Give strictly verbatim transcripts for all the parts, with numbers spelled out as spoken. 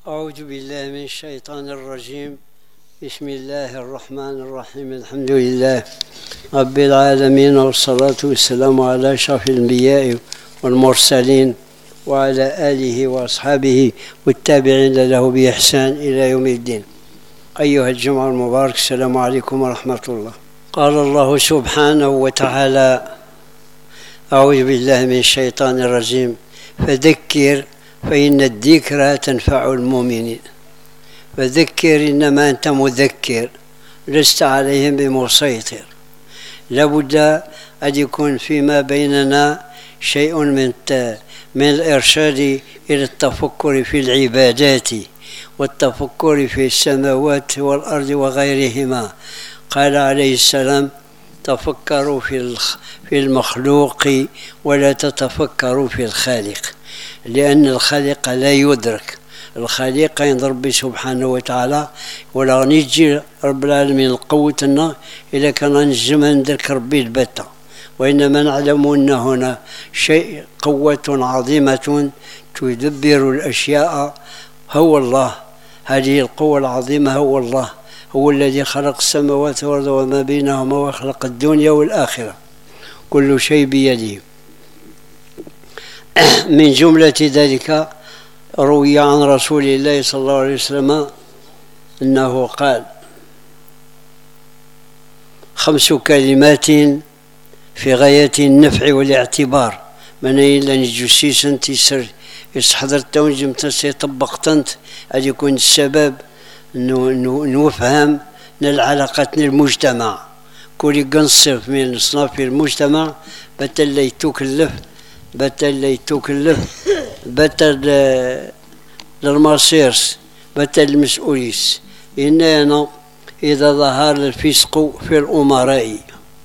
أعوذ بالله من الشيطان الرجيم. بسم الله الرحمن الرحيم. الحمد لله رب العالمين، والصلاة والسلام على أشرف الأنبياء والمرسلين وعلى آله وأصحابه والتابعين له بإحسان إلى يوم الدين. أيها الجمعة المبارك، السلام عليكم ورحمة الله. قال الله سبحانه وتعالى: أعوذ بالله من الشيطان الرجيم: فذكر فإن الذكرى تنفع المؤمنين. فذكر إنما أنت مذكر، لست عليهم بمسيطر. لابد أن يكون فيما بيننا شيء من من الإرشاد إلى التفكر في العبادات والتفكر في السماوات والأرض وغيرهما. قال عليه السلام: تفكروا في في المخلوق ولا تتفكروا في الخالق، لأن الخالق لا يدرك. الخالق عند ربي سبحانه وتعالى، ولا نجي رب العالمين قوتنا إذا كان نجم ندرك ربي البتة، وإنما نعلم أن هنا شيء قوة عظيمة تدبر الأشياء، هو الله. هذه القوة العظيمة هو الله، هو الذي خلق السماوات والأرض وما بينهما وخلق الدنيا والآخرة، كل شيء بيده. من جملة ذلك روي عن رسول الله صلى الله عليه وسلم أنه قال: خمس كلمات في غاية النفع والاعتبار. من إلا نجسيس أنت سر يسحضرت ونجمت سيطبقتنت أن يكون السبب نفهم العلاقة المجتمع. كل قنصف من أصناف المجتمع بتل لا يتكلف بتل لا يتكلف بتل للمصيرس بتل المسؤوليس. إننا إذا ظهر الفسق في الأمراء،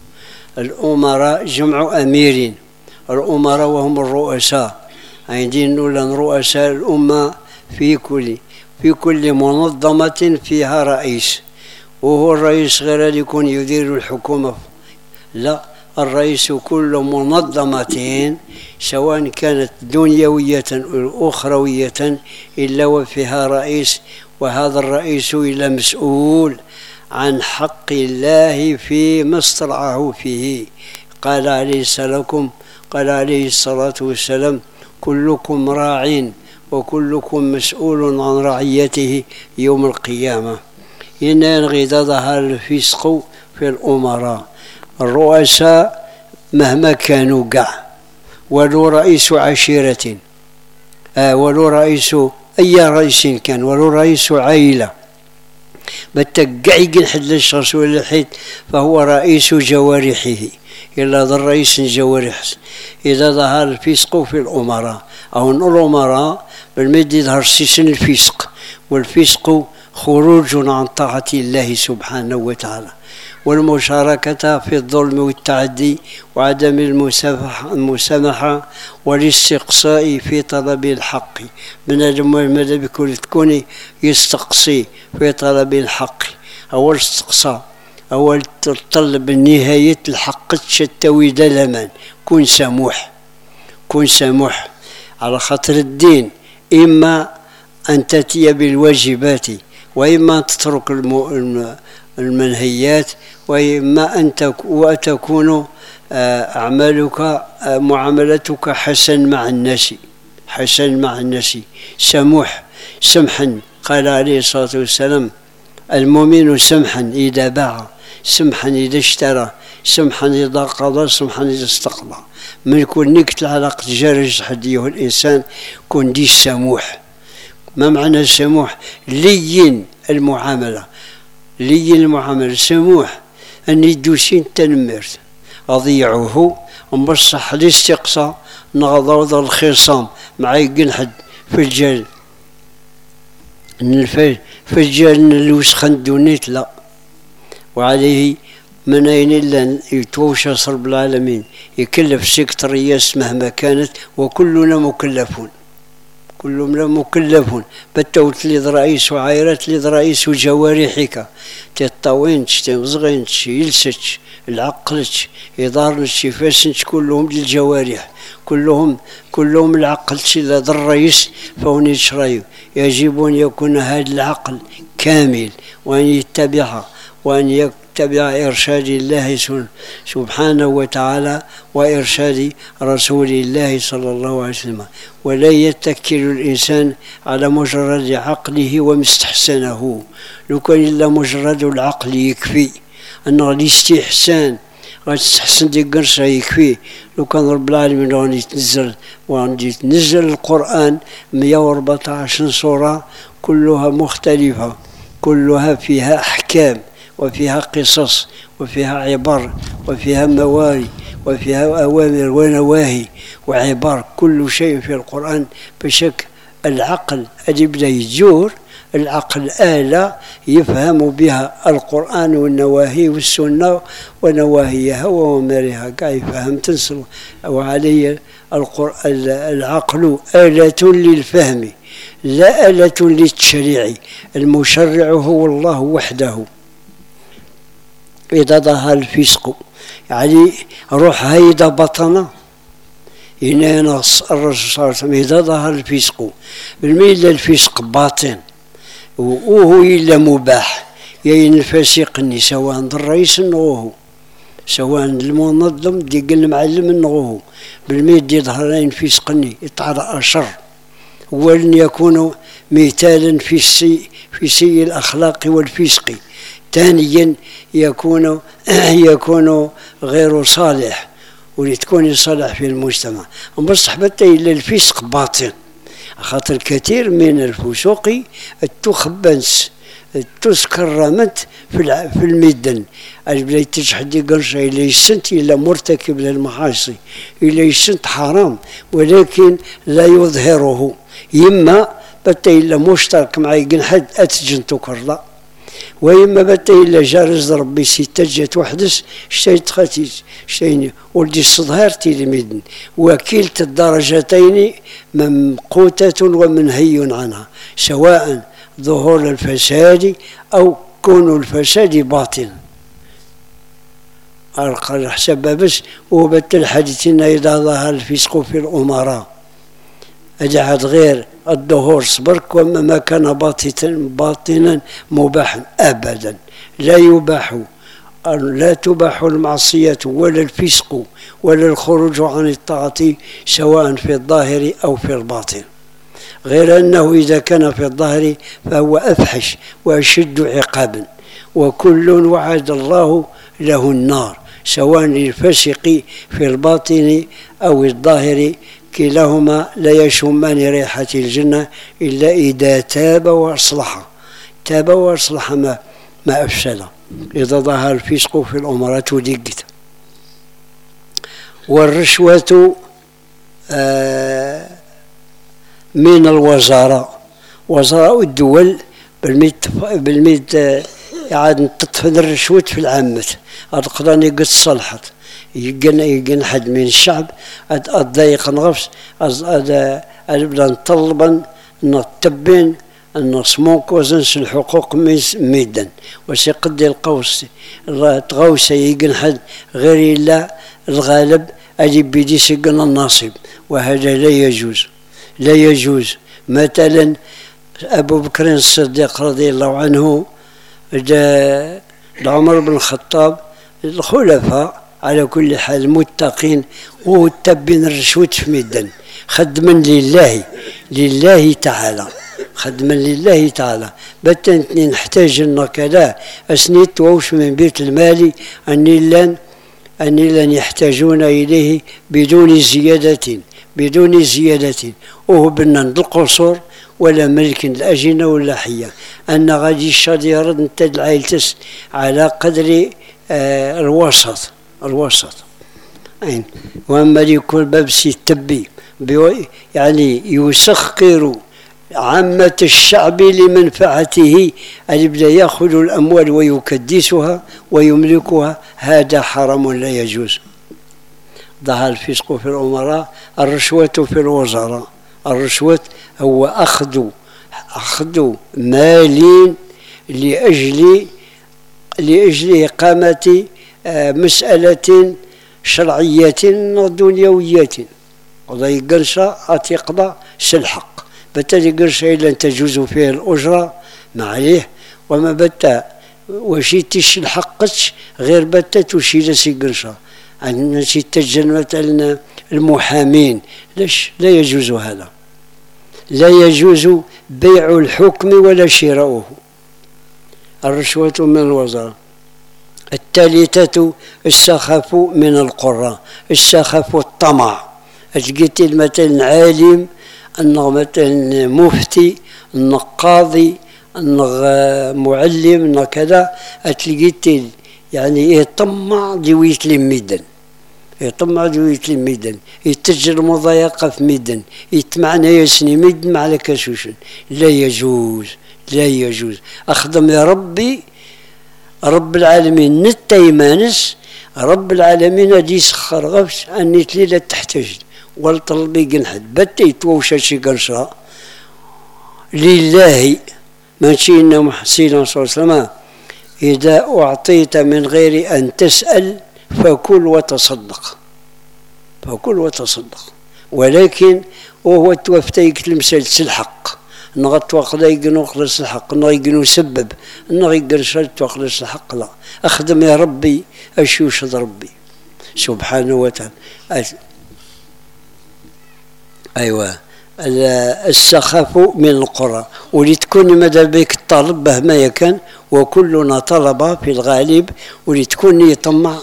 الأمراء جمع أمير، الأمراء وهم الرؤساء، عندين رؤساء الأمة في كل في كل منظمة فيها رئيس، وهو الرئيس غير اللي يكون يدير الحكومة، لا، الرئيس كل منظمة سواء كانت دنيوية أو أخروية إلا وفيها رئيس، وهذا الرئيس إلى مسؤول عن حق الله فيما استرعاه فيه. قال عليه السلام قال عليه الصلاة والسلام: كلكم راع وكلكم مسؤول عن رعيته يوم القيامة. إن إذا ظهر الفسق في الأمراء، الرؤساء مهما كانوا قع، ولو رئيس عشيرة، آه ولو رئيس أي رئيس كان، ولو رئيس عائلة، بتقعي حدلش رسول الحيد، فهو رئيس جوارحه. إلا ذا الرئيس جوارح. إذا ظهر الفسق في الأمراء، أو الأمراء بالمد يظهر سيسن الفسق، والفسق خروج عن طاعة الله سبحانه وتعالى، والمشاركة في الظلم والتعدي وعدم المسامحة والاستقصاء في طلب الحق. من المهم بكل تكوني يستقصي في طلب الحق، أول استقصاء، أول تطلب نهاية الحق تشتوي دلما. كن سموح، كن سموح على خاطر الدين، إما أن تأتي بالواجبات، وإما تترك المنهيات، وإما أن تكون أعمالك معاملتك حسن مع الناس، حسن مع الناس، سموح سمحا. قال عليه الصلاة والسلام: المؤمن سمحا إذا باع، سمحا إذا اشترى، سمحا إذا قضى، سمحا إذا استقضى. من كون نكت العلاقة جارج حديه الإنسان كون دي السموح. ما معنى السموح؟ لين المعاملة، لين المعاملة. سموح أن يدوسين تنمرت أضيعه ومبصح الاستقصاء، نغضوض الخصام مع يقنحد في الجال في الجال الوسخن دونيت، لا. وعليه من أين إلا يتوشى رب العالمين يكلف سكترياس مهما كانت، وكلنا مكلفون، كلنا مكلفون. بتوت لي رئيس وعايرات لي رئيس جوارحك، تطوينش تمزغينش يلسش العقلش يضارنش يفاسنش، كلهم للجوارح، كلهم كلهم العقل إلا الرئيس فهو يشري. يجب أن يكون هذا العقل كامل وأن يتبعها وأن يتبع إرشاد الله سبحانه وتعالى وإرشاد رسول الله صلى الله عليه وسلم، ولا يتكل الإنسان على مجرد عقله ومستحسنه. لو كان إلا مجرد العقل يكفي أن الاستحسان غتستحسن ديك قرصة يكفي. لو كان رب العالمين غادي يتنزل وغادي يتنزل القرآن مئة وأربعة عشر سورة كلها مختلفة، كلها فيها أحكام وفيها قصص وفيها عبر وفيها مواري وفيها أوامر ونواهي وعبر، كل شيء في القرآن بشكل العقل اللي بدا يجور. العقل آلة يفهم بها القرآن والنواهي والسنة ونواهيها وأوامرها كاع يفهم تنسل. وعليه العقل آلة للفهم لا آلة للتشريع. المشرع هو الله وحده. إذا ظهر الفسق يعني روح هيدا بطنه هنا الرسول صلى الله عليه وسلم إذا ظهر الفسق بالميل الفسق باطن وهو إلا مباح يعني الفاسق سواء الرئيس نغوه سواء المنظم ديك المعلم نغوه بالميل يظهرين فسقني يتعرى أشر ولن يكون مثالا في السيء في سيء الأخلاق والفسق. ثانيا يكون يكون غير صالح ولتكون صالح في المجتمع. بصح حتى إلا الفسق باطن خاطر كثير من الفسوق التخبنس تسكرمت في في الميدان البلاي تجحدي قرشه إلا يسنت إلا مرتكب للمعاصي إلا يسنت حرام ولكن لا يظهره يما بتا إلا مشترك مع يقنحد أتجن تكرلا وإما بتا إلا جارز ربي ستة جات وحدس شتيت خاتيس شتيني ولدي الصظهر تيلميدن وكلتا الدرجتين ممقوتة ومنهي عنها سواء ظهور الفساد أو كون الفساد باطل. قال حسب بس وبت الحديثين إذا ظهر الفسق في الأمراء أجعد غير الظهور صبرك وما ما كان باطنا مباحا أبدا. لا يباح لا تباح المعصية ولا الفسق ولا الخروج عن الطاعة سواء في الظاهر أو في الباطن، غير أنه إذا كان في الظاهر فهو أفحش وأشد عقابا. وكل وعد الله له النار سواء للفاسق في الباطن أو الظاهر كلاهما لا يشمان ريحة الجنة إلا إذا تاب وأصلح. تاب وأصلح ما ما أفسد. إذا ظهر الفسق في الأمراء دقت. والرشوة آه من الوزراء وزراء الدول بالميت بالميت عاد تطفن الرشوة في العامة أتقدرني قد صلحت يجن يجن حد من الشعب أضيق نغفس أد أبدا نطلبا نطبين نصموك وزنس الحقوق ميدا وسيقدي القوس تغوسة يجن حد غير إلا الغالب أجي بيدي سجن الناصب وهذا لا يجوز. لا يجوز. مثلا أبو بكر الصديق رضي الله عنه جاء عمر بن الخطاب الخلفاء على كل حال متقين وتبين الرشوة في ميدان خدما لله لله تعالى خدما لله تعالى. بتنتني نحتاج لنا كذا أسنيت ووش من بيت المال أني لن أني لن يحتاجون إليه بدون زيادة بدون زيادة وهو بنان القصور ولا ملك الأجنة ولا حية أن غادي الشاد يرد نتاج العائلتس على قدر آه الوسط الوسط أين. وأما يكون بابسي التبي يعني يسخر عامة الشعب لمنفعته اللي بدا يأخذ الأموال ويكدسها ويملكها هذا حرام لا يجوز. ظهر الفسق في الأمراء. الرشوة في الوزراء. الرشوة هو أخذ أخذ مال لأجل لأجل إقامة مسألة شرعية ودنيوية قضي قرشة أتيقضى سلحق بالتالي قرشة إلا تجوز فيه الأجرة ما عليه وما بتا وشي تشلحقتش غير بتا تشيل سي قرشة عندنا شي تجن مثلا المحامين ليش لا يجوز هذا لا يجوز بيع الحكم ولا شراؤه الرشوة من الوزارة الثالثة السخف من القراء السخف الطمع لقيت مثلا عالم أنه مثلا مفتي أنه قاضي أنه معلم أنه كذا أتلقيت يعني يطمع ديو يتلم ميدان يطمع ديو يتلم ميدان يتجر مضايقة في ميدان يتمعنا يسني ميدان على كشوشن لا يجوز لا يجوز أخدم يا ربي رب العالمين نتا يمانس رب العالمين هادي يسخر غفش أني تليلة تحتاج والطلبي قنحد بتي توشا شي قرشا لله ماشي إنه محسين صلى الله عليه وسلم إذا أعطيت من غير أن تسأل فكل وتصدق فكل وتصدق ولكن وهو توفتيك المسألة الحق نغط وقلا يقنو خلص الحق نغيقنو سبب نغيقر شرط وخلص الحق لا أخدم يا ربي أشوشد ربي سبحانه وتعالى أيوة السخف من القرى ولتكون مدى بك الطالب مهما يكن وكلنا طلبة في الغالب ولتكون يطمع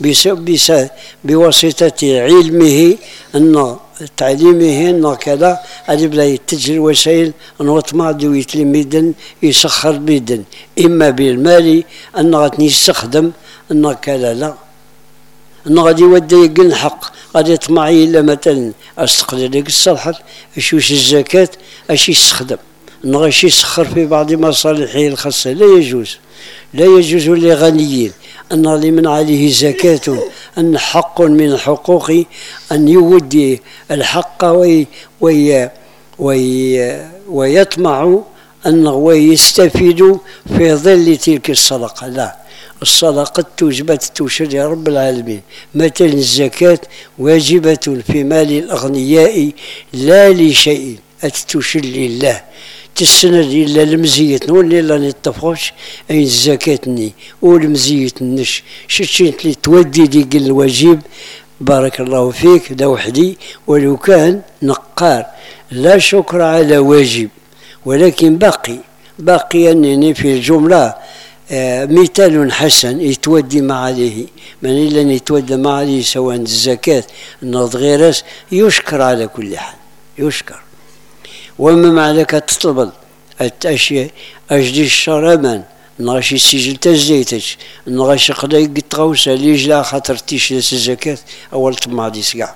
بواسطة علمه أن تعليمه أن كذا اللي بلا يتجري وسائل أنه يطمع دو يتلم ميدن يسخر ميدن إما بالمال أنه غادي يستخدم أنه كذا لا أنه غادي يودي يقل الحق غادي يطمع إلا مثلا أستقل لك الصلحة أشوش الزكاة أش يستخدم أنه غادي يسخر في بعض مصالحه الخاصة لا يجوز لا يجوز لغنيين أن لمن عليه زكاة أن حق من الحقوق أن يودي الحق وي وي وي ويطمع أنه ويستفيد في ظل تلك الصدقة لا الصدقة توجبت توشد يا رب العالمين مثل الزكاة واجبة في مال الأغنياء لا لشيء أتتوشد لله تسند إلا المزية نولي لا نتفقش أين الزكاة والمزية النش شتشيت لي تودي ديك الواجب بارك الله فيك دا وحدي ولو كان نقار لا شكر على واجب ولكن باقي باقي أنني في الجملة آه مثال حسن يتودي ما عليه من إلا يتودى ما عليه سواء الزكاة النض غيرس يشكر على كل حال يشكر وما معلك تطلب الأشياء أجدي الشرمان نغشي السجل تزيتش نغشي قضاي قد غوسة ليج لا خاطر تيش الزكاة أول طمع دي سقع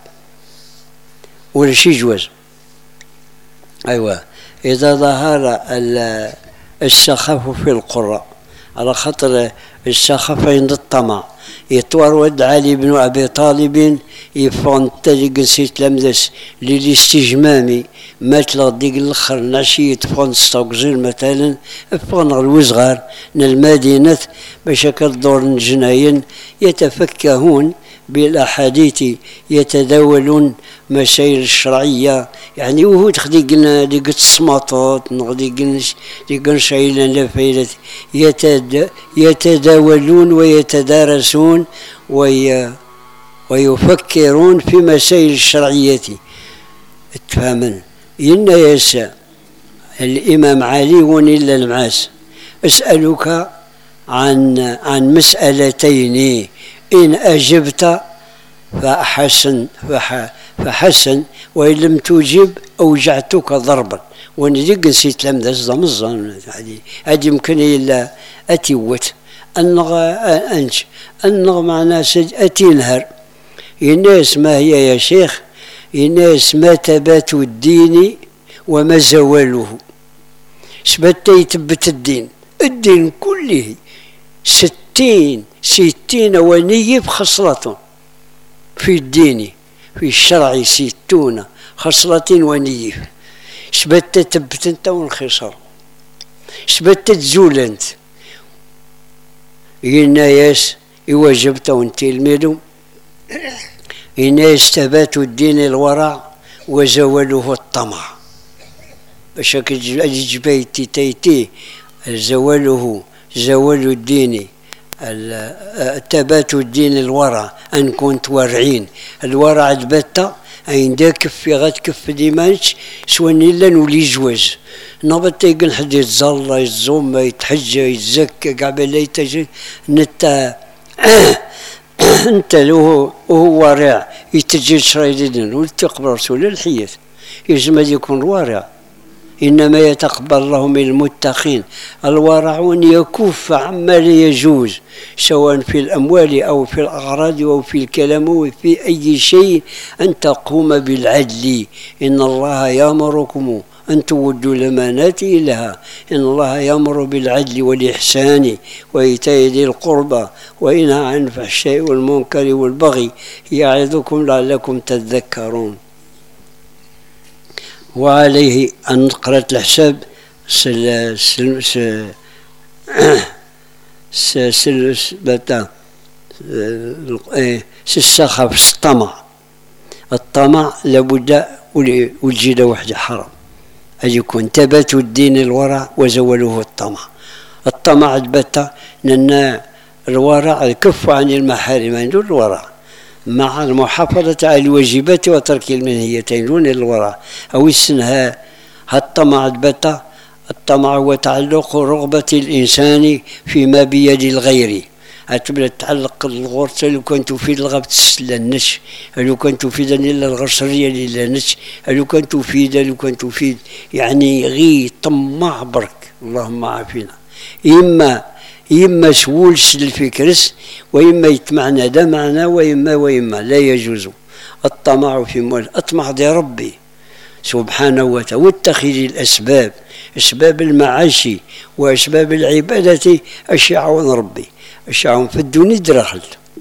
ولا شي جواز أيوة إذا ظهر السخف في القرى على خاطر السخف عند الطمع يتورد علي بن أبي طالب يفون تلقى نسيت لمدس للاستجمامي مثل ديك الاخر نعشي يتفون ستوكزين مثلا فون الوزغار من المدينة باش كالدور الجناين يتفكهون بالاحاديث يتداولون مسائل الشرعية يعني وهو تخدي قلنا ديك السماطات نغدي قلنا ديك نشايلن لفايلة يتد يتداولون ويتدارسون وي ويفكرون في مسائل الشرعية تفهمن إن يسا الإمام علي ونيل المعاس أسألك عن عن مسألتين إن أجبت فحسن فحسن وإن لم تجب أوجعتك ضربا ونجيك نسيت لم دز ضمزان هذه هذه يمكن إلا أتيوت أنغ أنج أنغ معنا سج أتينهر الناس ما هي يا شيخ الناس ما تبات الدين وما زواله سبت يتبت الدين الدين كله ستين ستين ونيف خصلة في الدين في الشرع ستون خصلة ونيف سبت تبت انت والخسر سبت تزول انت الناس يواجبت وانت الميلو الناس تبات الدين الورع وزواله الطمع. باش جبيتي تيتي زواله زوال الدين تبات الدين الورع ان كنت ورعين الورع تبتا اين دا كفي غاد كف ديمانش سواني لا نولي جواز نبت يقول حد يتزلى يتزوم يتحجى يتزكى كاع بلا يتجي نتا انت لو هو ورع يتجي شرايدين وتقبل رسول الحياة يجب ان يكون ورع. إنما يتقبل الله من المتقين. الورع أن يكف عما لا يجوز سواء في الأموال أو في الأغراض أو في الكلام أو في أي شيء أن تقوم بالعدل. إن الله يأمركم أن تودوا الأمانات إليها. إن الله يأمر بالعدل والإحسان وإيتاء ذي القربى وينهى عن الفحشاء والمنكر والبغي يعظكم لعلكم تذكرون. وعليه أن قرأت الحساب سل سل سل سل سل السخف الطمع. الطمع لابد والجيد وحده حرام أن يكون تبات الدين الورع وزوله الطمع. الطمع تبت لأن الورع الكف عن المحارم عند الورع مع المحافظة على الواجبات وترك المنهيتين دون الورع أو السنها. الطمع تبت الطمع هو تعلق رغبة الإنسان فيما بيد الغير. أتبدا تعلق الغرسة لو كان تفيد الغاب تسلنش لو كان تفيد إلا الغرسرية اللي نش لو كان تفيد لو كان تفيد يعني غي طمع برك اللهم عافينا. إما إما سولس الفكرس وإما يتمعنا ده معنا وإما وإما لا يجوز الطمع في مول. أطمع دي ربي سبحانه وتعالى واتخذ الأسباب أسباب المعاش وأسباب العبادة أشياء ربي أشياء في الدنيا دراخل.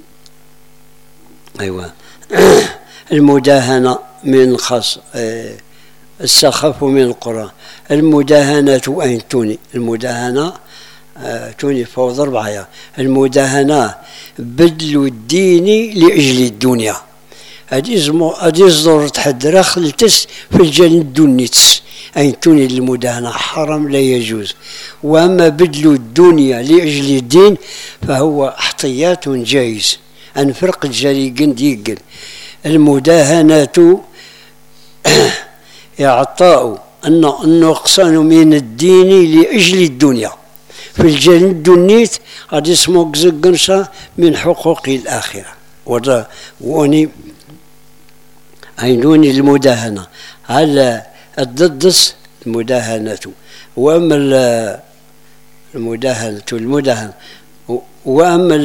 أيوة المداهنة من خاص آه السخف من القرآن. المداهنة أين توني المداهنة آه توني فوضى أربعة. المداهنة بدل الدين لأجل الدنيا. هذه الزور تحدر خلتس في الجنة الدنيتس أين توني المداهنة حرام لا يجوز. وأما بدل الدنيا لأجل الدين فهو احتياط جائز. أنفرق الجري قنديقل. المداهنة إعطاء النقصان من الدين لأجل الدنيا في الجنة الدنيت غادي اسموك زقنشا من حقوق الآخرة. واني عينوني المداهنة على الضدس المداهنة. وأما المداهنة المداهنة وأما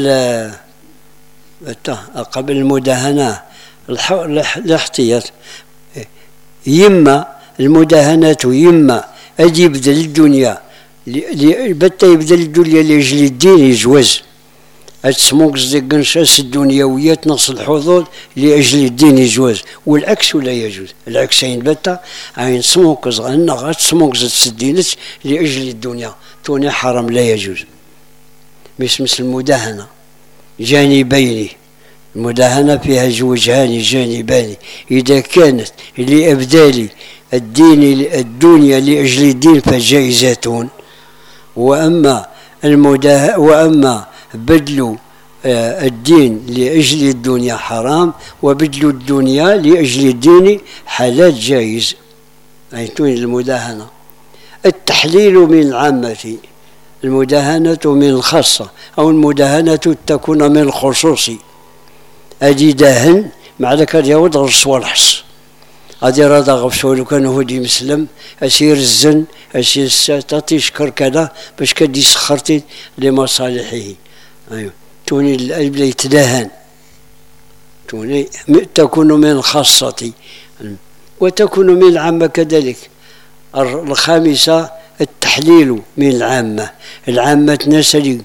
قبل المداهنة الاحتياط يما المداهنة يما أجي يبدل الدنيا بتا يبدل الدنيا لأجل الدين يجوز. أتسموك زقنشاس الدنيويات نقص الحظوظ لأجل الدين يجوز والعكس ولا يجوز. العكسين بتا عين سموك زغنا غات سموك زتسدينت لأجل الدنيا توني حرام لا يجوز. مش مثل المداهنة جانبين. المداهنة فيها وجهان جانبان. إذا كانت لأبدال الدين الدنيا لأجل الدين فجائزة. وأما المداهنة وأما بدل الدين لأجل الدنيا حرام وبدل الدنيا لأجل الدين حلال جائز. أيتون المداهنة. التحليل من العامة. المداهنة من الخاصة أو المداهنة تكون من الخصوص. أدي داهن مع ذاك اليهود غرسوا الحص غادي رادا غفشوا لو كان هودي مسلم أسير الزن أسير الساتة يشكر كذا باش كدي سخرتي لمصالحه. أيوة توني القلب يتداهن توني تكون من الخاصة وتكون من العامة كذلك. الخامسة التحليل من العامة. العامة نسلي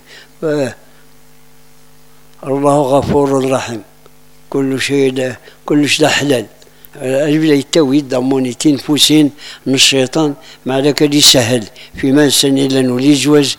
الله غفور رحيم كل شيء ده كل شيء ده حلال. البلا يتوي ضموني تنفسين من الشيطان مع ذاك اللي سهل فيما سن إلا نولي جواز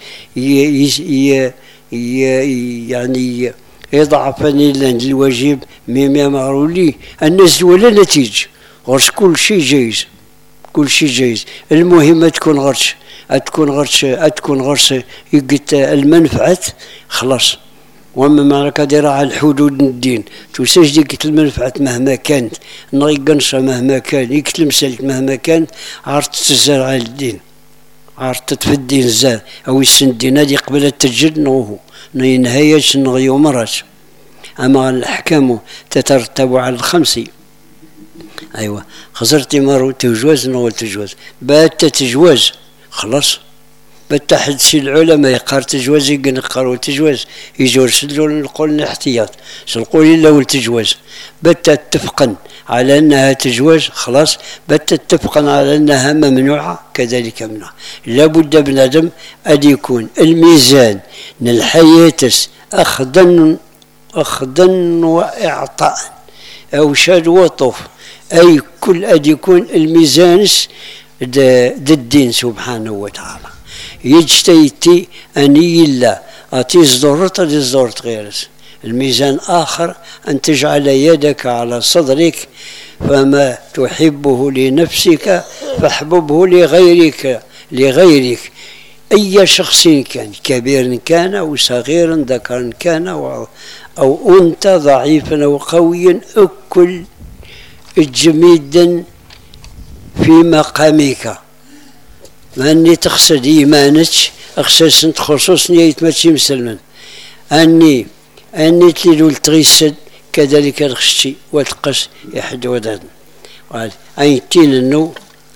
يعني يضعفني الواجب مما مرولي الناس ولا نتيجة غرس كل شيء جايز، كل شيء جايز، المهم تكون غرس تكون غرس تكون غرس يقت المنفعة خلاص. وما معركة دايرة على الحدود الدين توساج ديك المنفعة مهما كانت، نغي قنصة مهما كان، يكت المسالك مهما كانت، عرفت تزار على الدين، عرفت تطفي الدين زار أو يسن الدين هادي قبل التجد نوهو نهاية نغي مرات. أما الأحكام تترتب على الخمس. أيوة خسرتي مرو تجوز نو تجوز بات تجوز خلاص، بات حد شي العلماء يقار تجوز يقنقروا تجوز يجور سلو نقول احتياط سنقول إلا والتجوز بات اتفقا على أنها تجوز خلاص، بات اتفقا على أنها ممنوعة كذلك ممنوع. لابد بنادم أن يكون الميزان للحياة أخذا أخذا وإعطاء أو شاد وطف، أي كل أن يكون الميزان ضد الدين سبحانه وتعالى. يجتيتي أن يلا أتي زدورت أتي زدورت غيرس. الميزان آخر أن تجعل يدك على صدرك فما تحبه لنفسك فاحببه لغيرك لغيرك أي شخص كان، كبير كان أو صغير، ذكر كان أو, أو أنت ضعيفا أو قويا، أكل جميدا في مقامك. ما أني تقصد إيمانك أخصاص خصوصا يتمشي مسلما أني أني تلو التغيسد كذلك الخشي وتقص يحد وداد أي تين النو.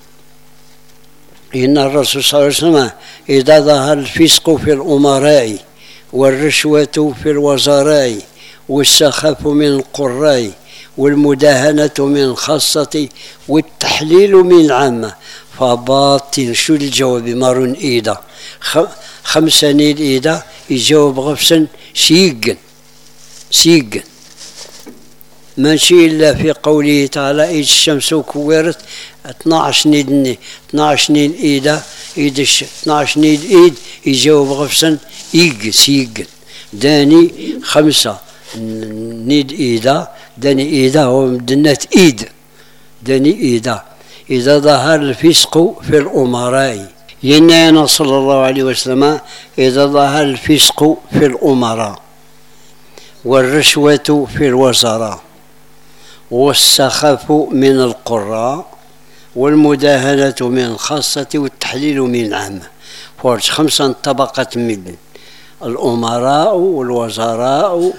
إن الرسول صلى الله عليه وسلم إذا ظهر الفسق في الأمراء والرشوة في الوزراء والسخف من القراء والمداهنة من الخاصة والتحليل من العامة فباطل. شو الجواب مارون إيدا خمسة نيل إيدا يجاوب غفصا سيقن سيقن ماشي إلا في قوله تعالى إذ الشمس كورت اثناعش نيد اثناعش نيد إيدا إيد اثناعش نيد إيد يجاوب غفصا يقن سيقن داني خمسة نيد إيدا داني إيدا هو مدنات إيد داني إيدا إذا ظهر الفسق في الأمراء ينانا صلى الله عليه وسلم إذا ظهر الفسق في الأمراء والرشوة في الوزراء والسخف من القراء والمداهنة من الخاصة والتحليل من العامة. فورج خمسة طبقات من الأمراء والوزراء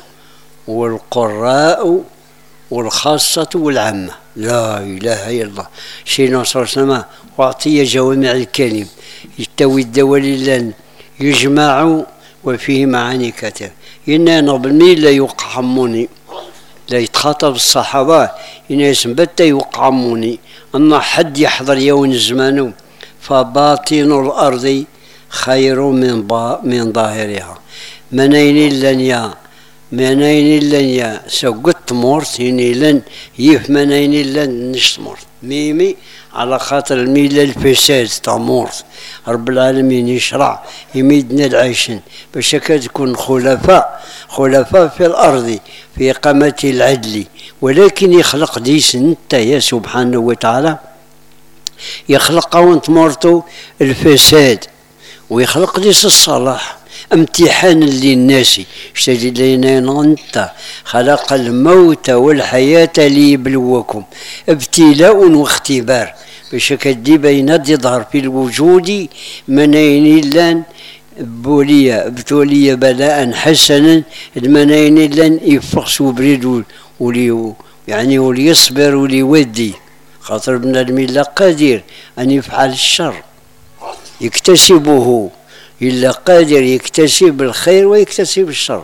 والقراء والخاصة والعامة. لا إله إلا الله. سيدنا صلى الله عليه وسلم أعطي جوامع الكلم يستوي الدول لن يجمع وفيه معاني كثيرة. إننا بالميل لا يقحموني لا يتخاطب الصحابة إن يسبت يقحموني أما حد يحضر يوم الزمان فباطن الأرض خير من من ظاهرها. منين لن يا منين لن يا سقط مورت هني لن يف منين لن نشت مورت ميمي على خاطر الميل الفساد تاع مورت. رب العالمين يشرع يميدنا العيشين باش تكون خلفاء خلفاء في الأرض في إقامة العدل، ولكن يخلق ديس انت يا سبحانه وتعالى يخلق وانت مرتو الفساد ويخلق ديس الصلاح امتحان للناس. اشتري لنا انت خلق الموت والحياة ليبلوكم ابتلاء واختبار باش كدي بين يظهر في الوجود منين لان بولية بتولية بلاء حسنا المنين لن يفقس وبريد ولي يعني وليصبر وليودي خاطر ابن الملة قادر أن يفعل الشر يكتسبه إلا قادر يكتسب الخير ويكتسب الشر.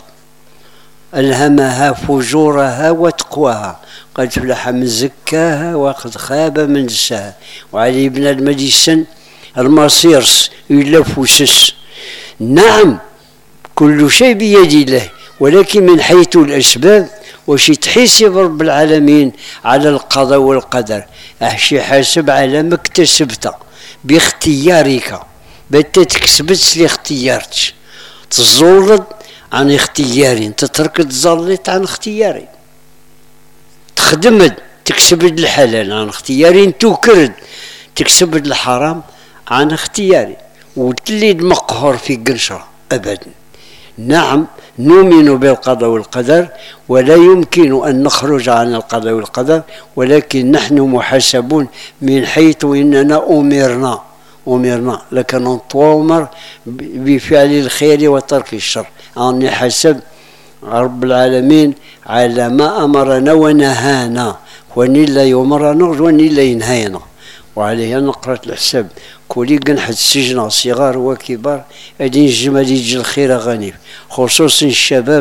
ألهمها فجورها وتقواها قد فلح من زكاها وقد خاب من دساها. وعلي بن المديسن المصيرس يلفوسس. نعم كل شيء بيد الله ولكن من حيث الأسباب وش تحسب رب العالمين على القضاء والقدر أحشي حاسب على ما اكتسبت باختيارك بتا تكسبت لاختيارتش تزولد عن اختياري تترك تزلط عن اختياري تخدمت تكسب الحلال عن اختياري، توكرد تكسب الحرام عن اختياري، وتليد مقهور في قنشرة أبدا. نعم نؤمن بالقضاء والقدر، ولا يمكن أن نخرج عن القضاء والقدر، ولكن نحن محاسبون من حيث إننا أمرنا أمرنا لكن نتوامر بفعل الخير وترك الشر. أني حسب رب العالمين على ما أمرنا ونهانا، ونلا يمرنا ونلا ينهينا، وعليه نقرأ الحساب كولي قنحت السجن صغار وكبار أدين الجمال يجي الخير غنيف، خصوصا الشباب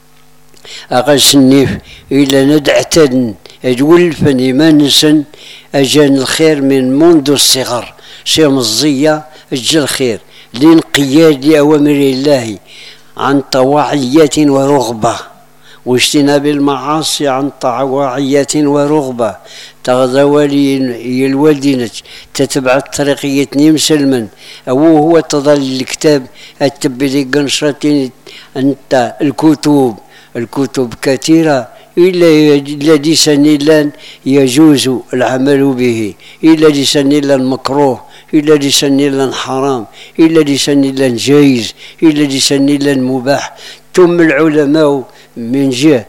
أغاس النيف إلا ندعتن أدولفني ما نسن أجان الخير من منذ الصغر، شي مزية أجا الخير لانقياد لأوامر الله عن طواعية ورغبة، واجتناب المعاصي عن طواعية ورغبة. تغزوالي الوالدين تتبع الطريقية مسلما، أو هو تظل الكتاب التبلي قنشرة أنت الكتب الكتب كثيرة إلا لسان الله يجوز العمل به، إلا لسان الله مكروه، إلا لسان الله حرام، إلا لسان الله جائز، إلا لسان الله مباح. ثم العلماء من جهة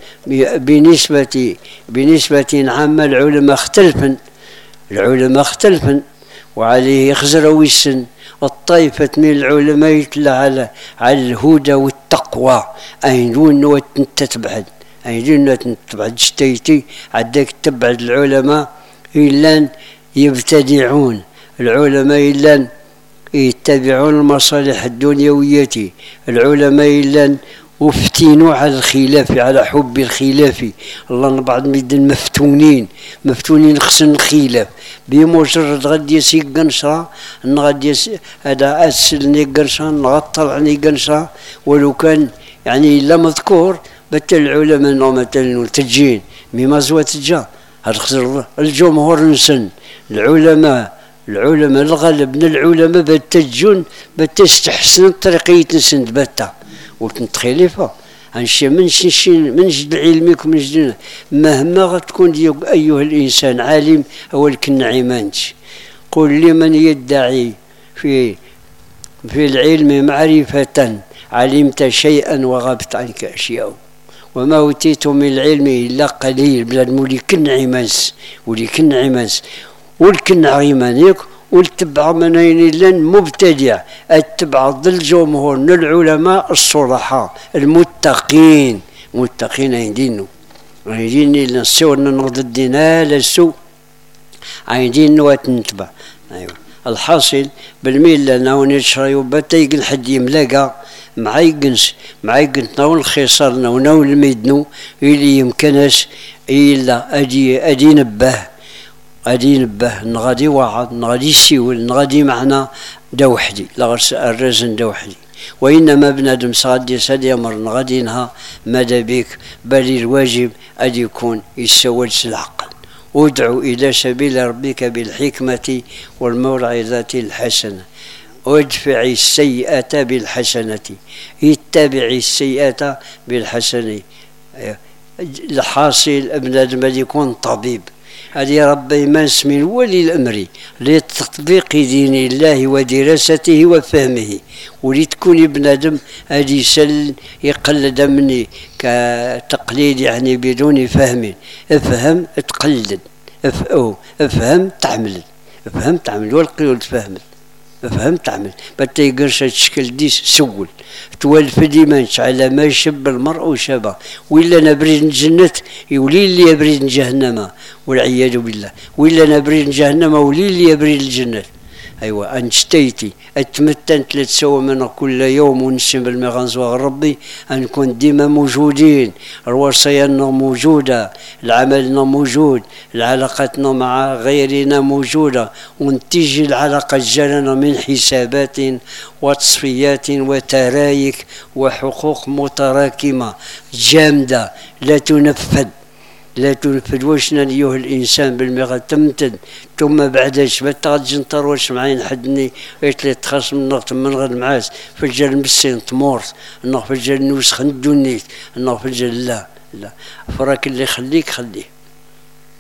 بنسبة بنسبة عامة العلماء اختلفا العلماء اختلفا وعليه يخزروا السن الطائفة من العلماء يتلى على على الهدى والتقوى، أينون تتبعد أينون تتبعد شتيتي عداك تبعد العلماء إلا يبتدعون العلماء إلا يتبعون المصالح الدنيوية، العلماء إلا وفتينوا على الخلاف على حب الخلاف. الله بعض ميدن مفتونين مفتونين خصن الخلاف بمجرد غادي يسي قنشرة غادي هذا أسلني قنشرة نغطلعني قنشرة، ولو كان يعني لا مذكور بتا العلماء مثلا تجين مما زوى تجا هاد خسر الجمهور نسن العلماء العلماء الغالب من العلماء بتجون بتستحسن طريقية نسن بتا وتنتخلفها هنشي من شي من جد علمك من جد مهما غتكون أيها الإنسان عالم أول كنعيمانش. قل لمن يدعي في في العلم معرفة علمت شيئا وغابت عنك أشياء، وما أوتيت من العلم إلا قليل. بلاد مولي كنعيمانس ولي كنعيمانس والكنعيمانيك والتبع منين لن مبتدع اتبع ظل جمهور من العلماء الصلحاء المتقين متقين عندنا عندنا لنسيو ننغض الدين لسو عندنا وتنتبع. ايوه الحاصل بالميل لنا نشريو بتا يقن حد يملاقا مع يقنس مع يقن ناول الخيصر ناول الميدنو اللي يمكنش الا ادي ادي نبه غادي نبه نغادي واعظ نغادي سيول نغادي معنا دا وحدي لا غير الرزن دا وحدي، وانما بنادم صغادي سادي امر نغادي نها ماذا بك بل الواجب ان يكون يسول العقل. ادعو الى سبيل ربك بالحكمه والموعظه الحسنه وادفع السيئه بالحسنه اتبع السيئه بالحسنه. الحاصل بنادم يكون طبيب هذه ربي ما اسمي ولي الأمر لتطبيق دين الله ودراسته وفهمه، ولتكون بنادم هذه سل يقلد مني كتقليد يعني بدون فهم. افهم تقلد افهم تعمل افهم تعمل والقيود فهمت افهم تعمل بتا يقرش الشكل ديس سول توالف ديمانش على ما يشب المرء شبه، ولا نبريد الجنة يولي اللي يبريد جهنم والعياذ بالله، ولا نبريد جهنم ولي اللي يبريد الجنة. ايوا انشتيتي اتمتنت لتسوى من كل يوم ونسم بالمغانزوغ ربي نكون ديما موجودين، الوصينا موجوده، العملنا موجود، العلاقتنا مع غيرنا موجوده، ونتيجي العلاقه جالنا من حسابات وتصفيات وترايك وحقوق متراكمه جامده لا تنفذ لا تنفذ. واشنا أيها الإنسان بالمغة تمتد ثم بعداش بتغجنطر واش معين حدني يتلي تخاص من نقط من غير معاس في الجل مسين تمورت النغ في الجل نوسخ ندونيت النغ في الجل لا لا فراك اللي يخليك خليه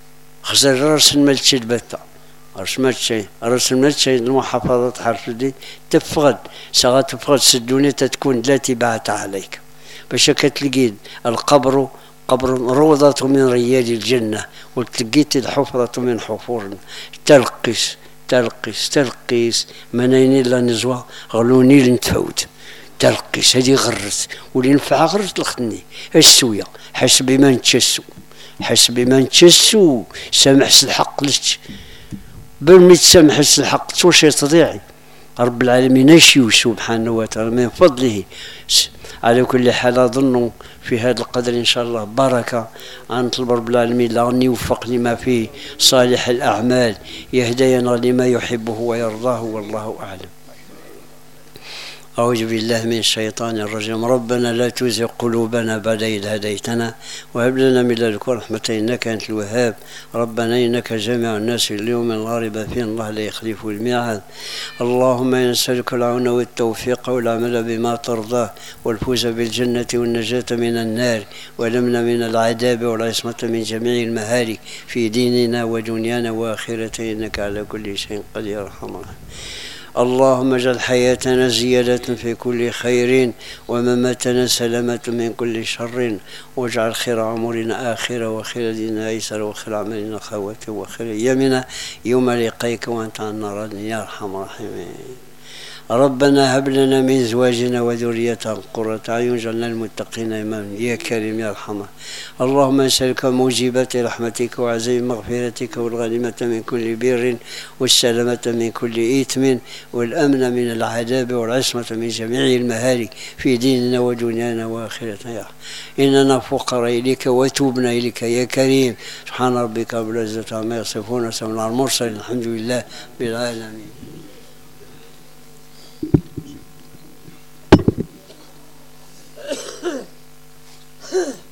خسر راس الملتشي البتة رس ملتشي راس الملتشي المحافظة حرف دي تفقد ساغا تفقد سدوني تتكون التي بعت عليك باش كتلقين القبر قبر روضة من رياض الجنة وتلقيت الحفرة من حفور تلقس تلقس تلقيس منين لا نزوى غلوني لنتفوت تلقيس هذه غرت واللي نفع غرت لختني السوية حسب ما نتشسو حسب ما نتشسو سامح الحق لش بالمي تسامح الحق واش تضيعي رب العالمين يشيو سبحانه وتعالى من فضله. على كل حال أظن في هذا القدر إن شاء الله بركة. نطلب رب العالمين لأن يوفق لما فيه صالح الأعمال يهدينا لما يحبه ويرضاه والله أعلم. أعوذ بالله من الشيطان الرجيم. ربنا لا تزغ قلوبنا بعد إذ هديتنا وهب لنا من لدنك رحمة إنك أنت الوهاب. ربنا إنك جامع الناس اليوم لا ريب فيه الله لا يخلف الميعاد. اللهم إنا نسألك العون والتوفيق والعمل بما ترضاه والفوز بالجنة والنجاة من النار والأمن من العذاب والعصمة من جميع المهالك في ديننا ودنيانا وآخرتنا إنك على كل شيء قدير. ارحم اللهم اجعل حياتنا زيادة في كل خير ومماتنا سلامة من كل شر واجعل خير عمرنا آخرة وخير ديننا أيسر وخير عملنا خواتم وخير أيامنا يوم لقيك وأنت عنا راض يا أرحم الراحمين. ربنا هب لنا من ازواجنا وذريتنا قرة اعين واجعلنا للمتقين اماما يا كريم يا ارحم. اللهم نسألك موجبات رحمتك وعزيم مغفرتك والغنيمة من كل بر والسلامة من كل إثم والأمن من العذاب والعصمة من جميع المهالك في ديننا ودنيانا وآخرتنا. إننا فقراء إليك وتوبنا إليك يا كريم. سبحان ربك رب العزة عما يصفون وسلام على المرسلين الحمد لله بالعالمين. Huh.